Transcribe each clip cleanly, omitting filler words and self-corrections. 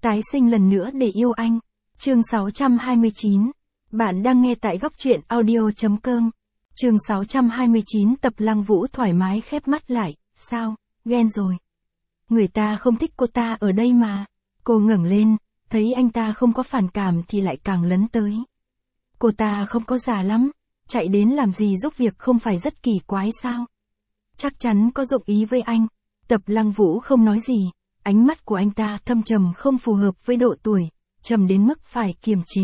Tái sinh lần nữa để yêu anh. Chương 629. Bạn đang nghe tại góc truyện audio.com. Chương 629 tập Lăng Vũ thoải mái khép mắt lại. Sao, ghen rồi. Người ta không thích cô ta ở đây mà. Cô ngẩng lên, thấy anh ta không có phản cảm thì lại càng lấn tới. Cô ta không có già lắm, chạy đến làm gì giúp việc không phải rất kỳ quái sao? Chắc chắn có dụng ý với anh. Tập Lăng Vũ không nói gì, ánh mắt của anh ta thâm trầm không phù hợp với độ tuổi, trầm đến mức phải kiềm chế.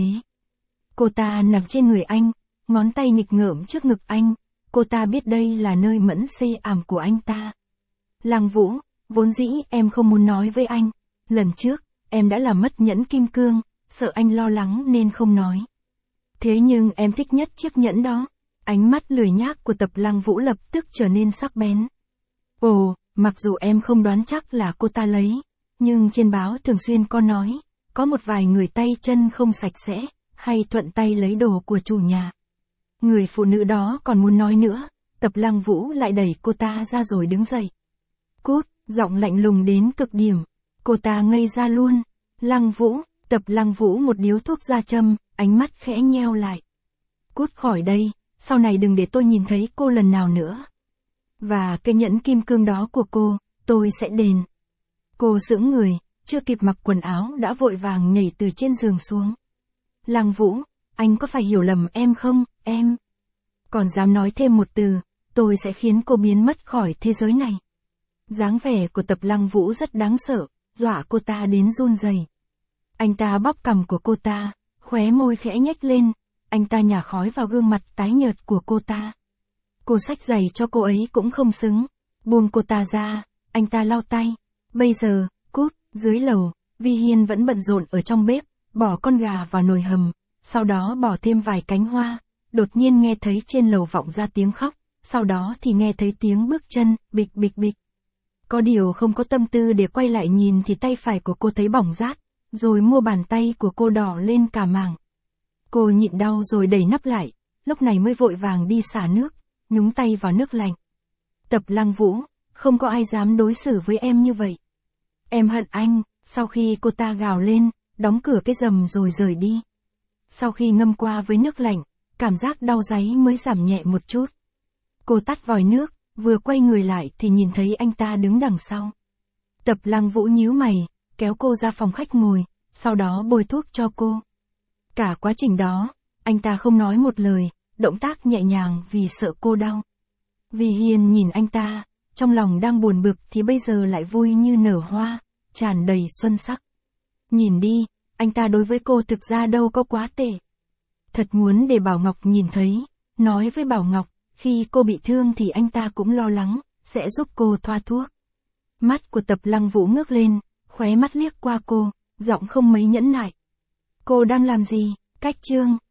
Cô ta nằm trên người anh, ngón tay nghịch ngợm trước ngực anh, cô ta biết đây là nơi mẫn xê ảm của anh ta. Lăng Vũ, vốn dĩ em không muốn nói với anh, lần trước, em đã làm mất nhẫn kim cương, sợ anh lo lắng nên không nói. Thế nhưng em thích nhất chiếc nhẫn đó. Ánh mắt lười nhác của Tập Lăng Vũ lập tức trở nên sắc bén. Ồ, mặc dù em không đoán chắc là cô ta lấy, nhưng trên báo thường xuyên có nói, có một vài người tay chân không sạch sẽ, hay thuận tay lấy đồ của chủ nhà. Người phụ nữ đó còn muốn nói nữa, Tập Lăng Vũ lại đẩy cô ta ra rồi đứng dậy. Cút, giọng lạnh lùng đến cực điểm. Cô ta ngây ra luôn. Lăng Vũ, Tập Lăng Vũ một điếu thuốc ra châm, ánh mắt khẽ nheo lại. Cút khỏi đây, sau này đừng để tôi nhìn thấy cô lần nào nữa. Và cái nhẫn kim cương đó của cô, tôi sẽ đền. Cô sững người, chưa kịp mặc quần áo đã vội vàng nhảy từ trên giường xuống. Lăng Vũ, anh có phải hiểu lầm em không, em? Còn dám nói thêm một từ, tôi sẽ khiến cô biến mất khỏi thế giới này. Dáng vẻ của Tập Lăng Vũ rất đáng sợ, dọa cô ta đến run rẩy. Anh ta bóp cằm của cô ta, khóe môi khẽ nhếch lên, anh ta nhả khói vào gương mặt tái nhợt của cô ta. Cô xách giày cho cô ấy cũng không xứng, buông cô ta ra, anh ta lau tay. Bây giờ, cút, dưới lầu, Vi Hiên vẫn bận rộn ở trong bếp, bỏ con gà vào nồi hầm, sau đó bỏ thêm vài cánh hoa, đột nhiên nghe thấy trên lầu vọng ra tiếng khóc, sau đó thì nghe thấy tiếng bước chân, bịch bịch bịch. Có điều không có tâm tư để quay lại nhìn thì tay phải của cô thấy bỏng rát, rồi mu bàn tay của cô đỏ lên cả mảng. Cô nhịn đau rồi đẩy nắp lại, lúc này mới vội vàng đi xả nước, nhúng tay vào nước lạnh. Tập Lăng Vũ, không có ai dám đối xử với em như vậy. Em hận anh. Sau khi cô ta gào lên, đóng cửa cái rầm rồi rời đi. Sau khi ngâm qua với nước lạnh, cảm giác đau dáy mới giảm nhẹ một chút. Cô tắt vòi nước, vừa quay người lại thì nhìn thấy anh ta đứng đằng sau. Tập Lăng Vũ nhíu mày, kéo cô ra phòng khách ngồi, sau đó bôi thuốc cho cô. Cả quá trình đó, anh ta không nói một lời, động tác nhẹ nhàng vì sợ cô đau. Vi Hiên nhìn anh ta, trong lòng đang buồn bực thì bây giờ lại vui như nở hoa, tràn đầy xuân sắc. Nhìn đi, anh ta đối với cô thực ra đâu có quá tệ. Thật muốn để Bảo Ngọc nhìn thấy, nói với Bảo Ngọc, khi cô bị thương thì anh ta cũng lo lắng, sẽ giúp cô thoa thuốc. Mắt của Tập Lăng Vũ ngước lên, khóe mắt liếc qua cô, giọng không mấy nhẫn nại. Cô đang làm gì? Cách chương.